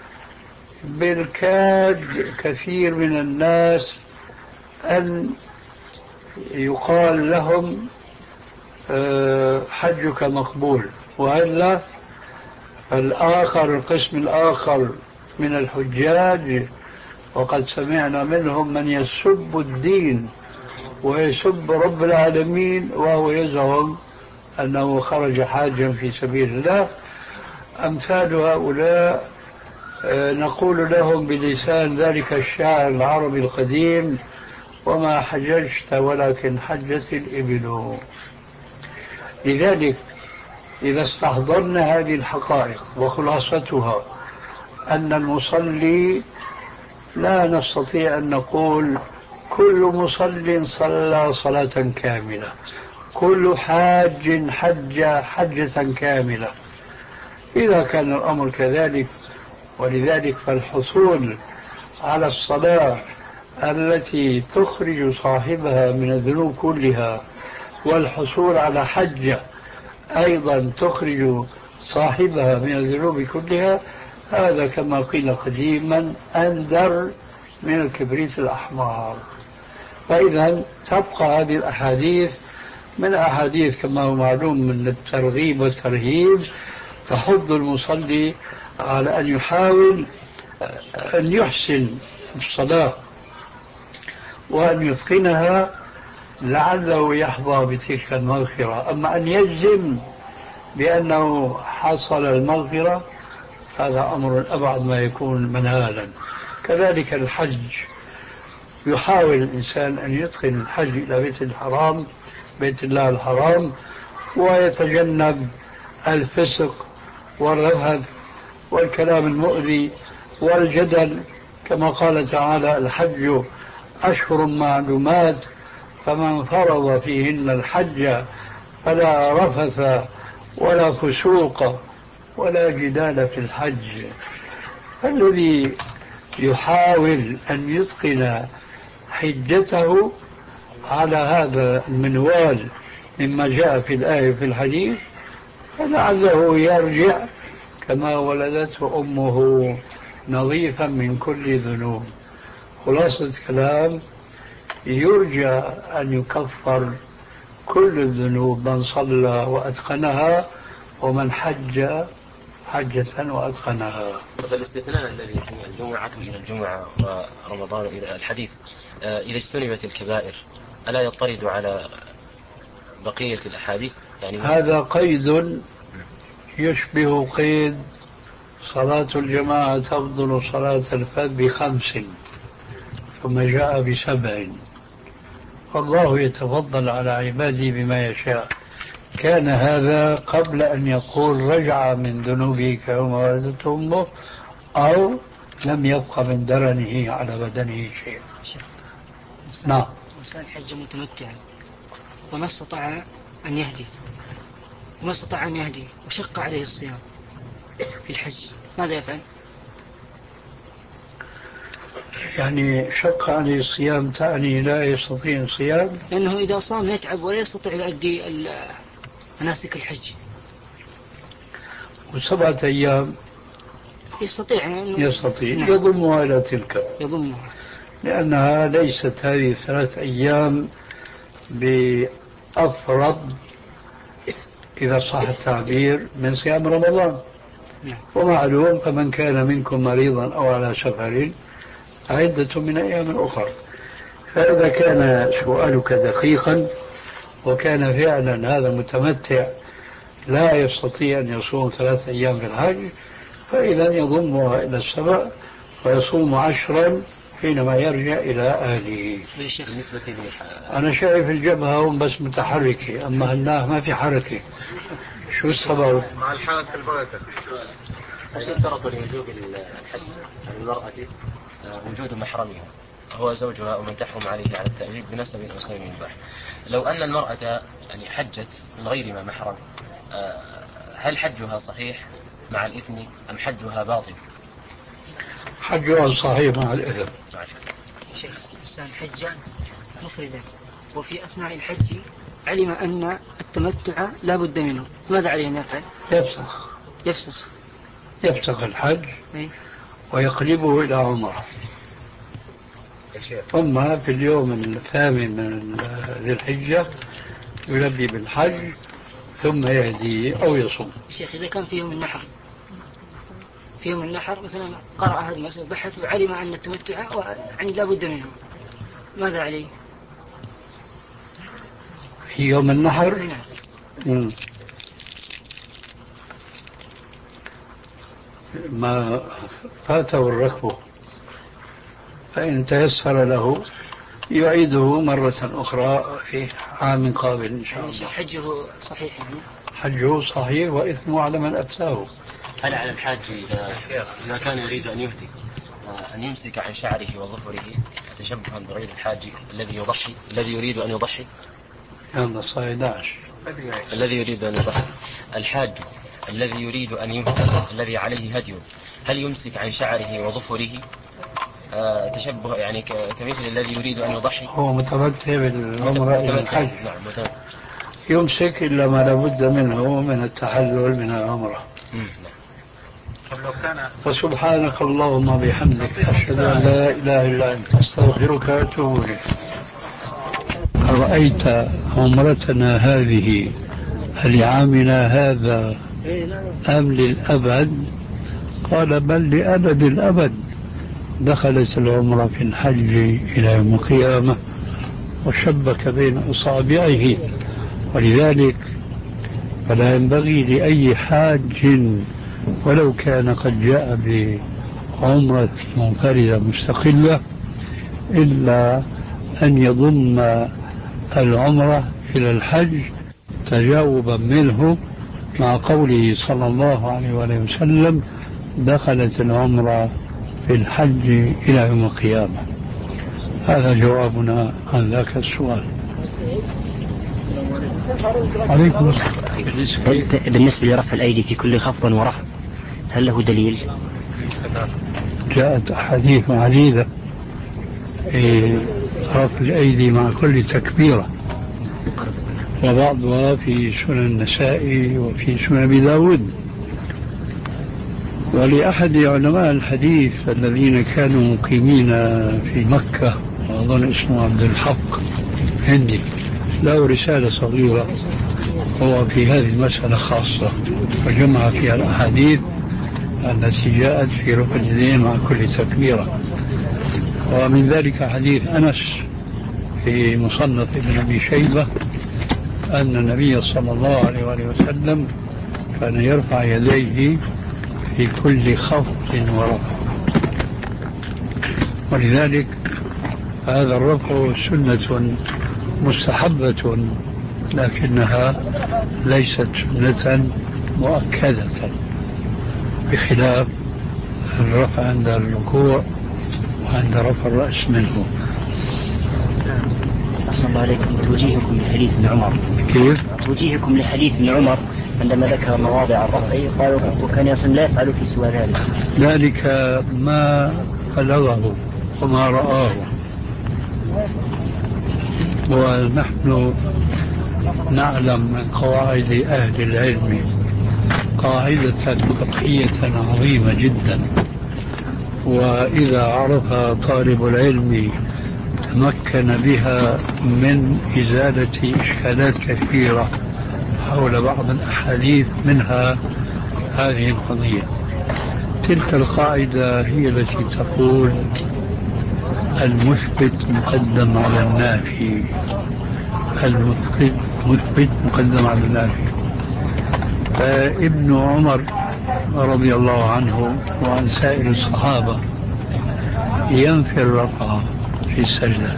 Speaker 4: بالكاد كثير من الناس أن يقال لهم حجك مقبول، وإلا الآخر القسم الآخر من الحجاج وقد سمعنا منهم من يسب الدين ويسب رب العالمين وهو يزعم أنه خرج حاجا في سبيل الله. أمثال هؤلاء نقول لهم بلسان ذلك الشاعر العربي القديم: وما حججت ولكن حجت الإبل. لذلك إذا استحضرنا هذه الحقائق وخلاصتها أن المصلي لا نستطيع أن نقول كل مصل صلى صلاة كاملة، كل حاج حج حجة كاملة. إذا كان الأمر كذلك، ولذلك فالحصول على الصلاة التي تخرج صاحبها من الذنوب كلها، والحصول على حجة أيضا تخرج صاحبها من الذنوب كلها، هذا كما قيل قديما أندر من الكبريت الأحمر. فإذا تبقى هذه الأحاديث من أحاديث كما هو معلوم من الترغيب والترهيب تحض المصلي على أن يحاول أن يحسن الصلاة وأن يتقنها لعله يحظى بتلك المغفرة. أما أن يجزم بأنه حصل المغفرة هذا أمر أبعد ما يكون منالا. كذلك الحج، يحاول الإنسان أن يتقن الحج إلى بيت الحرام بيت الله الحرام ويتجنب الفسق والرفث والكلام المؤذي والجدل، كما قال تعالى: الحج أشهر معلومات فمن فرض فيهن الحج فلا رفث ولا فسوق ولا جدال في الحج. فالذي يحاول أن يتقن حجته على هذا المنوال مما جاء في الآية في الحديث فلعله يرجع كما ولدته أمه نظيفا من كل ذنوب. خلاصة كلام: يرجى أن يكفر كل الذنوب من صلى وأتقنها ومن حج حجة وأتقنها.
Speaker 5: فالاستثناء الذي في الجمعة إلى الجمعة ورمضان إلى الحديث إذا اجتنبت الكبائر ألا يطرد على بقية الأحاديث؟ يعني
Speaker 4: هذا قيد يشبه قيد صلاة الجماعة تفضل صلاة الفرد بخمس ثم جاء بسبع، والله يتفضل على عباده بما يشاء. كان هذا قبل أن يقول رجع من ذنوبه كيوم ولدته أمه، أو لم يبق من درنه على بدنه شيء. نعم.
Speaker 7: إنسان حج متمتعا وما استطاع أن يهدي وما استطاع أن يهدي وشق عليه الصيام في الحج، ماذا يفعل؟
Speaker 4: يعني شق عليه الصيام تعني لا يستطيع الصيام؟
Speaker 7: لأنه إذا صام يتعب ولا يستطيع يؤدي مناسك الحج.
Speaker 4: وسبعة أيام
Speaker 7: يستطيع أنه
Speaker 4: يستطيع. نعم. يضمها إلى تلك،
Speaker 7: يضمها،
Speaker 4: لأنها ليست هذه ثلاث أيام بأفرض إذا صح التعبير من صيام رمضان.
Speaker 7: نعم.
Speaker 4: ومعلوم فمن كان منكم مريضا أو على سفر عدة من أيام أخرى. فإذا كان سؤالك دقيقا وكان فعلا هذا متمتع لا يستطيع أن يصوم ثلاث أيام في الحج، فإذا يضمها إلى السبع ويصوم عشرا حينما يرجع إلى أهله. أنا شايف الجبهة هم بس متحركة، أما هناه ما في حركة. شو السبب؟
Speaker 6: مع الحركة البركة.
Speaker 5: اشترط لوجوب الحج المرأة وجود محرمها هو زوجها ومن تحرم عليه على التأبيد بنسب أو سبب مباح. لو أن المرأة يعني حجت من غير ما محرم، هل حجها صحيح مع الإثم أم حجها باطل؟
Speaker 4: حجها صحيح مع الإثم.
Speaker 7: شيخ الإنسان حجا مفردا وفي أثناء الحج علم أن التمتع لا بد منه، ماذا عليه أن يفعل؟
Speaker 4: يفسخ
Speaker 7: يفسخ
Speaker 4: يفسخ الحج
Speaker 7: أي؟
Speaker 4: ويقلبه إلى عمره، ثم في اليوم الثامن من ذي الحجة يلبي بالحج ثم يهدي أو يصوم.
Speaker 7: شيخ إذا كان في يوم النحر في يوم النحر مثلا قرأ هذا المسألة بحث وعلم أن التمتع يعني لا بد منه، ماذا عليه؟
Speaker 4: في يوم النحر
Speaker 7: نعم.
Speaker 4: ما فاته الركب فإن تيسر له يعيده مرة أخرى في عام قابل إن شاء الله.
Speaker 7: حجه صحيح يعني؟
Speaker 4: حجه صحيح وإثمه على من أفتاه.
Speaker 5: هل على الحاج إذا, إذا كان يريد أن يهدي أن يمسك عن شعره وظفره تشبها بغير الحاج الذي يضحي الذي يريد أن يضحي؟
Speaker 4: يلا صايداش.
Speaker 5: الذي يريد أن يضحي الحاج الذي يريد أن يهدي الذي عليه هدي، هل يمسك عن شعره وظفره آه تشبه يعني كمثل الذي يريد أن يضحي؟
Speaker 4: هو متمتع بالعمرة إلى الحج.
Speaker 5: نعم متمتع.
Speaker 4: يمسك إلا ما لابد منه من التحلل من العمرة. وسبحانك اللهم بحمدك أشهد أن لا إله إلا أنت أستغفرك وأتوب إليك. رأيت عمرتنا هذه لعامنا هذا أم للأبد؟ قال بل لأبد الأبد. دخلت العمرة في الحج إلى يوم القيامة وشبك بين أصابعه، ولذلك فلا ينبغي لأي حاج ولو كان قد جاء بعمرة منفردة مستقلة إلا أن يضم العمرة إلى الحج تجاوبا منه مع قوله صلى الله عليه وسلم دخلت العمرة في الحج إلى يوم القيامة. هذا جوابنا عن ذاك السؤال. عليكم السلام.
Speaker 9: بالنسبة لرفع الأيدي في كل خفض ورفع هل له دليل؟
Speaker 4: جاءت أحاديث عديدة في رفع الأيدي مع كل تكبيرة، وبعضها في سنن النسائي وفي سنن أبي داود. ولأحد علماء الحديث الذين كانوا مقيمين في مكة وأظن اسمه عبد الحق هندي له رسالة صغيرة هو في هذه المسألة خاصة وجمع فيها الأحاديث التي جاءت في رفع اليدين مع كل تكبيرة. ومن ذلك حديث أنس في مصنف ابن أبي شيبة أن النبي صلى الله عليه وسلم كان يرفع يديه في كل خفض ورفع، ولذلك هذا الرفع سنة مستحبة لكنها ليست سنة مؤكدة، بخلاف الرفع عند الركوع وعند رفع الرأس منه.
Speaker 9: أحسن الله عليكم. توجيهكم لحديث ابن عمر.
Speaker 4: كيف؟
Speaker 9: توجيهكم لحديث ابن عمر عندما ذكر مواضع الرفع قالوا وكان يصل لا يفعل في سوى ذلك.
Speaker 4: ذلك ما بلغه وما رآه، ونحن نعلم من قواعد أهل العلم قاعدة فقهية عظيمة جدا، وإذا عرف طالب العلم تمكن بها من إزالة إشكالات كثيرة حول بعض الأحاديث، منها هذه القضية. تلك القاعدة هي التي تقول المثبت مقدم على النافي، المثبت مثبت مقدم على النافي. فابن عمر رضي الله عنه وعن سائر الصحابة ينفي الرفع في السجدة،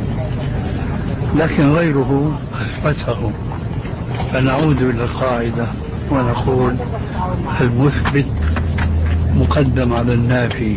Speaker 4: لكن غيره أثبته. فنعود إلى القاعدة ونقول المثبت مقدم على النافي.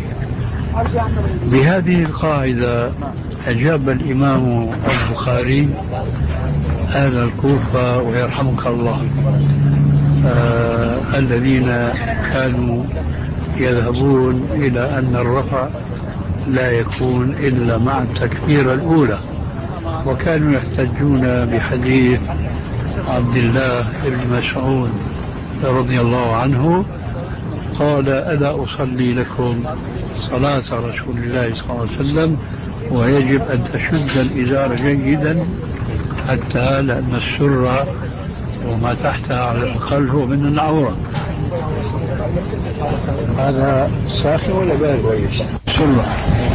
Speaker 4: بهذه القاعدة أجاب الإمام البخاري أهل الكوفة ويرحمك الله آه الذين كانوا يذهبون إلى أن الرفع لا يكون إلا مع التكبيرة الأولى، وكانوا يحتجون بحديث عبد الله بن مسعود رضي الله عنه قال ألا أصلي لكم صلاة رسول الله صلى الله عليه وسلم ويجب أن تشد الإزار جيدا حتى لأن السرة وما تحتها على الأقل هو من العورة. هذا ساخن ولا بارد؟ سرة.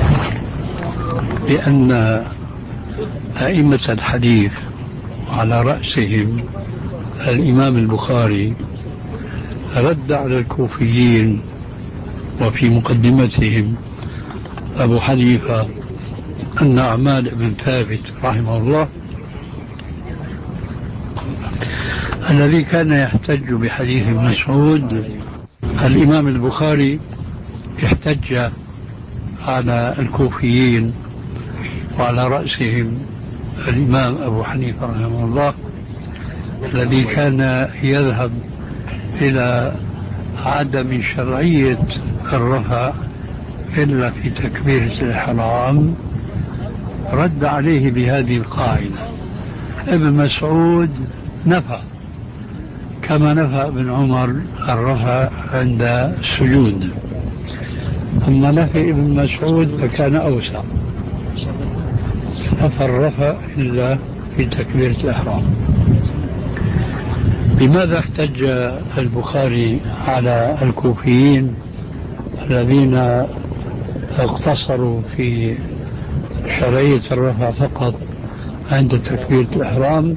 Speaker 4: لأن أئمة الحديث على رأسهم الإمام البخاري رد على الكوفيين وفي مقدمتهم أبو حنيفة أن أعمال ابن ثابت رحمه الله الذي كان يحتج بحديث مسعود، الإمام البخاري احتج على الكوفيين وعلى رأسهم الإمام أبو حنيفة رحمه الله الذي كان يذهب إلى عدم شرعية الرفع إلا في تكبيرة الإحرام، رد عليه بهذه القاعدة. ابن مسعود نفى كما نفى ابن عمر الرفع عند السجود، أما نفي ابن مسعود فكان أوسع، نفى الرفع إلا في تكبيرة الإحرام. لماذا احتج البخاري على الكوفيين الذين اقتصروا في شرعية الرفع فقط عند تكبيرة الإحرام؟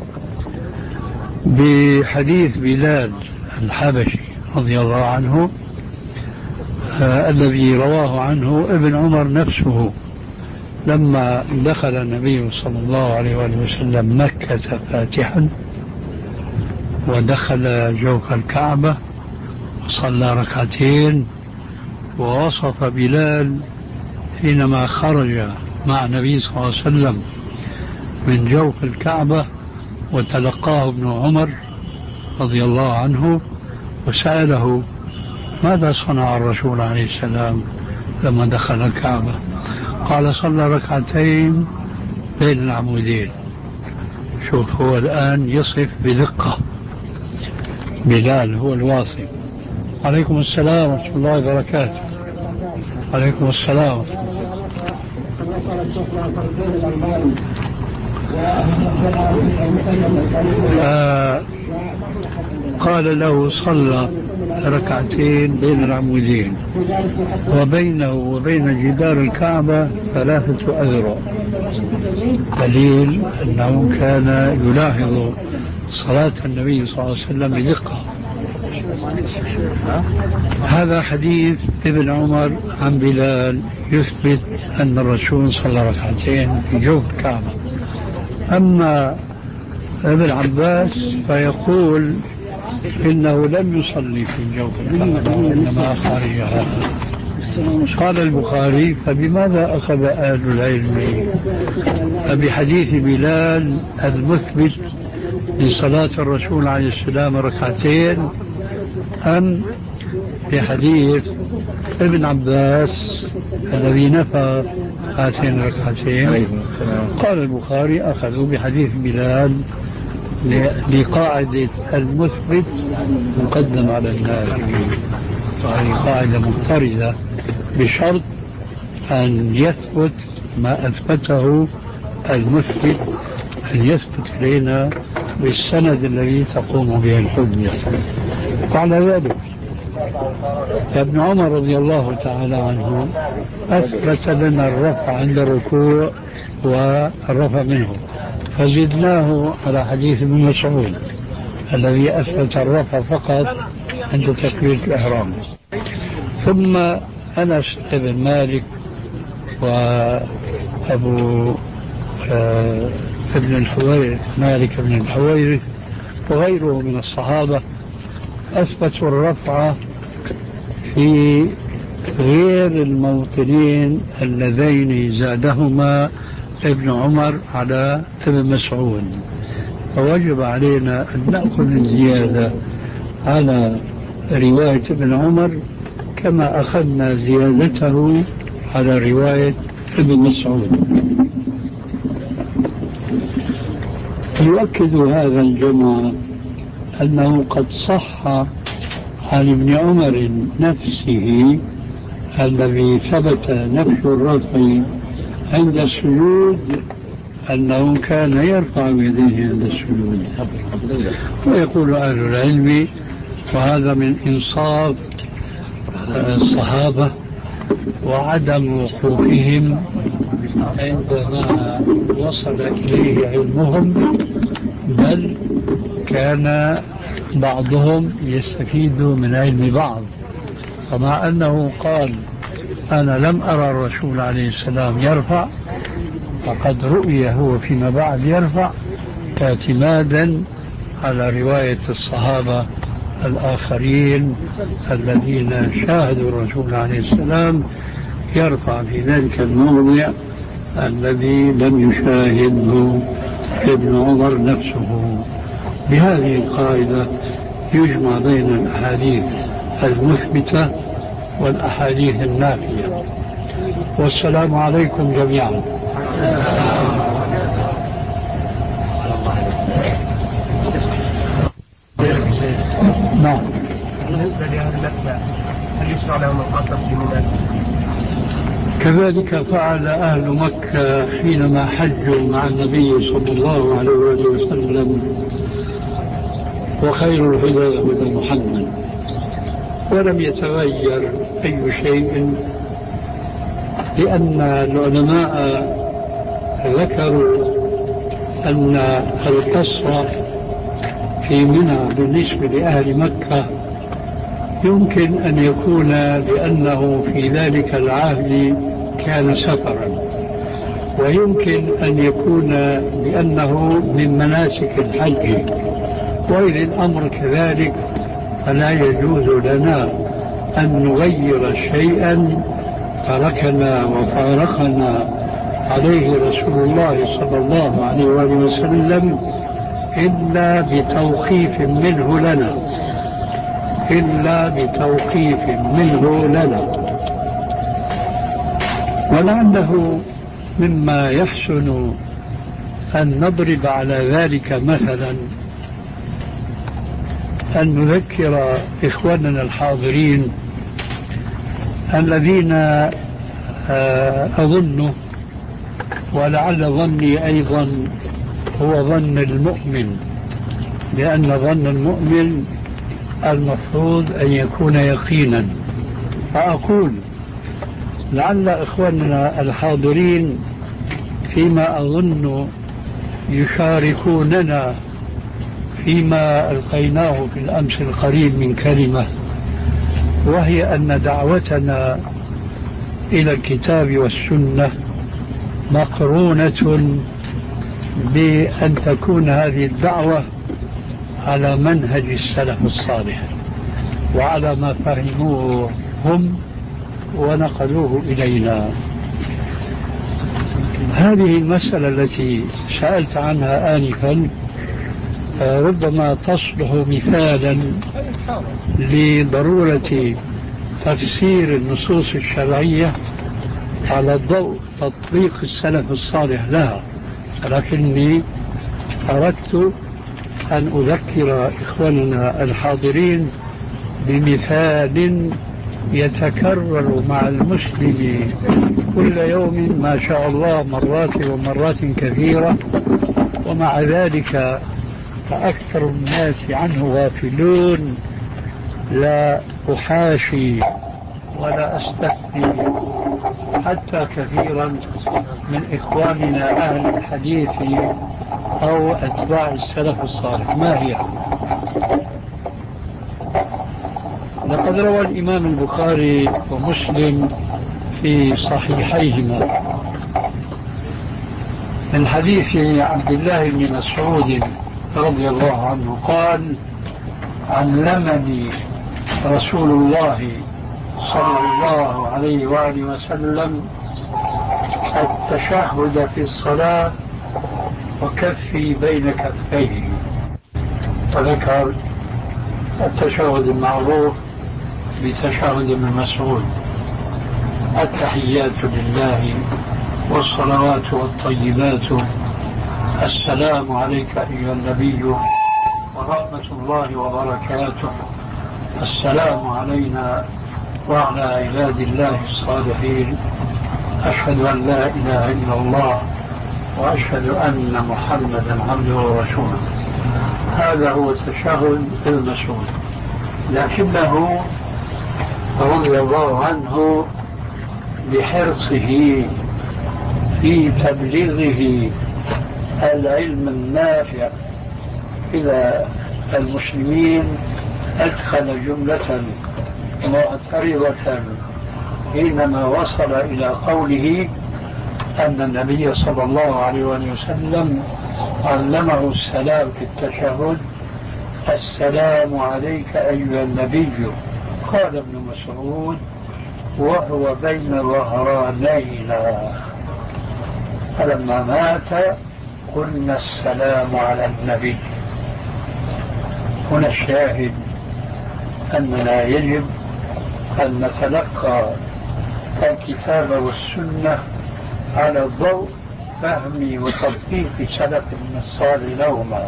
Speaker 4: بحديث بلال الحبشي رضي الله عنه آه الذي رواه عنه ابن عمر نفسه لما دخل النبي صلى الله عليه وسلم مكة فاتحا ودخل جوف الكعبة وصلى ركعتين، ووصف بلال حينما خرج مع النبي صلى الله عليه وسلم من جوف الكعبة وتلقاه ابن عمر رضي الله عنه وسأله ماذا صنع الرسول عليه السلام لما دخل الكعبة؟ قال صلى ركعتين بين العمودين. شوف هو الآن يصف بدقة، بلال هو الواصف. عليكم السلام ورحمة الله وبركاته. عليكم السلام. آه قال له صلى ركعتين بين العمودين وبينه وبين جدار الكعبة ثلاثة أذرع، دليل أنه كان يلاحظ صلاة النبي صلى الله عليه وسلم بدقة. هذا حديث ابن عمر عن بلال يثبت أن الرسول صلى ركعتين في جوف الكعبة. أما ابن عباس فيقول إنه لم يصلي في جوف الكعبة وإنما خارجها. قال البخاري: فبماذا أخذ أهل العلم؟ فبحديث بلال المثبت لصلاة الرسول عليه السلام ركعتين، أم بحديث ابن عباس الذي نفى هاتين الركعتين؟ قال البخاري: أخذوا بحديث بلال لقاعدة المثبت مقدم على النافي، وهذه قاعدة مضطردة بشرط أن يثبت ما أثبته المثبت، أن يثبت إلينا بالسند الذي تقوم به الحجة. وعلى ذلك ابن عمر رضي الله تعالى عنه أثبت لنا الرفع عند الركوع والرفع منه، فزدناه على حديث ابن مسعود الذي أثبت الرفع فقط عند تكبيرة الإحرام. ثم أنس بن مالك وأبو آه ابن الحويرث مالك بن الحويرث وغيره من الصحابة أثبتوا الرفع في غير الموطنين اللذين زادهما ابن عمر على ابن مسعود، فوجب علينا أن نأخذ الزيادة على رواية ابن عمر كما أخذنا زيادته على رواية ابن مسعود. يؤكد هذا الجمع أنه قد صح عن ابن عمر نفسه الذي ثبت نفي الرفع عند السجود أنه كان يرفع يديه عند السجود. ويقول أهل العلم، وهذا من إنصاف الصحابة وعدم وقوفهم عندما وصل إليه علمهم، بل كان بعضهم يستفيد من علم بعض. فمع أنه قال: أنا لم أرى الرسول عليه السلام يرفع، فقد رؤي هو فيما بعد يرفع، اعتمادا على رواية الصحابة الآخرين الذين شاهدوا الرسول عليه السلام يرفع في ذلك الموضع الذي لم يشاهده ابن عمر نفسه. بهذه القاعدة يجمع بين الأحاديث المثبتة والأحاديث النافية. والسلام عليكم جميعا. نعم.
Speaker 10: بالنسبة لأهل مكة هل يشرع لهم القصر في منى؟
Speaker 4: كذلك فعل أهل مكة حينما حجوا مع النبي صلى الله عليه وسلم، وخير الهدى هدى محمد، ولم يتغير أي شيء، لأن العلماء ذكروا أن القصر في منى بالنسبة لأهل مكة يمكن أن يكون لأنه في ذلك العهد كان سفرا، ويمكن أن يكون لأنه من مناسك الحج، وإذا الأمر كذلك فلا يجوز لنا أن نغير شيئا تركنا وفارقنا عليه رسول الله صلى الله عليه وسلم إلا بتوقيف منه لنا إلا بتوقيف منه لنا ولعله مما يحسن أن نضرب على ذلك مثلا أن نذكر إخواننا الحاضرين الذين أظن ولعل ظني أيضا هو ظن المؤمن، لأن ظن المؤمن المفروض أن يكون يقينا. فأقول لعل إخواننا الحاضرين فيما أظن يشاركوننا فيما ألقيناه في الأمس القريب من كلمة، وهي أن دعوتنا إلى الكتاب والسنة مقرونة بأن تكون هذه الدعوة على منهج السلف الصالح وعلى ما فهموه هم ونقلوه إلينا. هذه المسألة التي سألت عنها آنفا ربما تصبح مثالا لضرورة تفسير النصوص الشرعية على ضوء تطبيق السلف الصالح لها، لكني أردت أن أذكر إخواننا الحاضرين بمثال يتكرر مع المسلم كل يوم ما شاء الله مرات ومرات كثيرة، ومع ذلك فأكثر الناس عنه غافلون. لا أحاشي ولا أستثني حتى كثيرا من إخواننا أهل الحديث أو أتباع السلف الصالح. ما هي؟ لقد روى الإمام البخاري ومسلم في صحيحيهما من حديث عبد الله بن مسعود رضي الله عنه قال: علمني رسول الله صلى الله عليه وآله وسلم التشهد في الصلاة وكفي بين كفيه. وذكر التشهد المعروف بتشهد ابن مسعود: التحيات لله والصلوات والطيبات، السلام عليك أيها النبي ورحمة الله وبركاته، السلام علينا وعلى عباد الله الصالحين، أشهد أن لا إله إلا الله وأشهد أن محمدا عبده ورسوله. هذا هو التشهد المسعود، لكنه رضي الله عنه بحرصه في تبليغه العلم النافع إلى المسلمين أدخل جملة معترضة حينما وصل إلى قوله أن النبي صلى الله عليه وسلم علمه السلام في التشهد: السلام عليك أيها النبي. قال ابن مسعود: وهو بين ظهرانينا، فلما مات قلنا السلام على النبي. هنا الشاهد أننا يجب أن نتلقى الكتاب والسنة على ضوء فهم وتطبيق سلفنا الصالح لهما.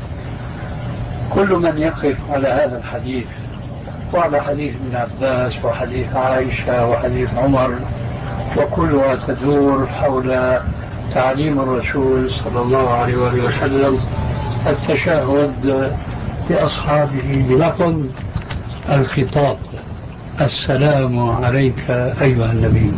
Speaker 4: كل من يقف على هذا الحديث وعلى حديث ابن عباس وحديث عائشة وحديث عمر وكلها تدور حول تعليم الرسول صلى الله عليه وسلم التشهد لأصحابه بلفظ الخطاب: السلام عليك أيها النبي.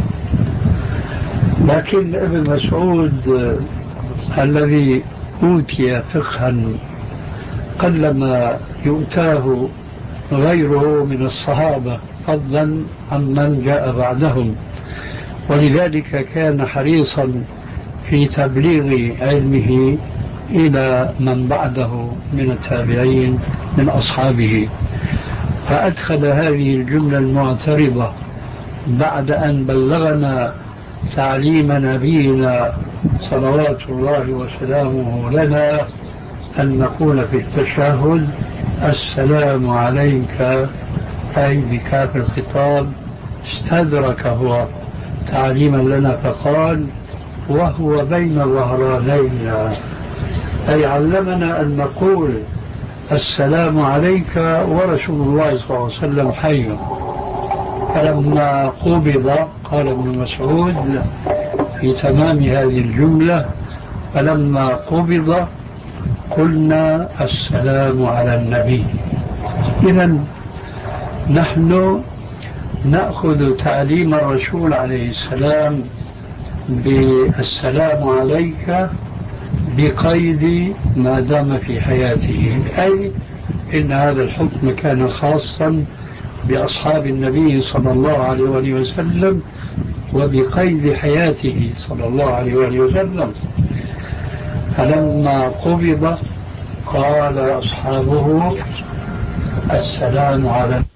Speaker 4: لكن ابن مسعود الذي أوتي فقها قلما يؤتاه غيره من الصحابة فضلا عمن جاء بعدهم، ولذلك كان حريصا في تبليغ علمه إلى من بعده من التابعين من أصحابه، فأدخل هذه الجملة المعترضة بعد أن بلغنا تعليم نبينا صلوات الله وسلامه لنا أن نقول في التشهد: السلام عليك، أي بكاف الخطاب. استدرك هو تعليما لنا فقال: وهو بين ظهرانينا، أي علمنا أن نقول السلام عليك ورسول الله صلى الله عليه وسلم حي. فلما قبض، قال ابن مسعود في تمام هذه الجملة: فلما قبض قلنا السلام على النبي. إذن نحن نأخذ تعليم الرسول عليه السلام بالسلام عليك بقيد ما دام في حياته، أي إن هذا الحكم كان خاصا بأصحاب النبي صلى الله عليه وآله وسلم وبقيد حياته صلى الله عليه وآله وسلم. فلما قبض قال أصحابه السلام على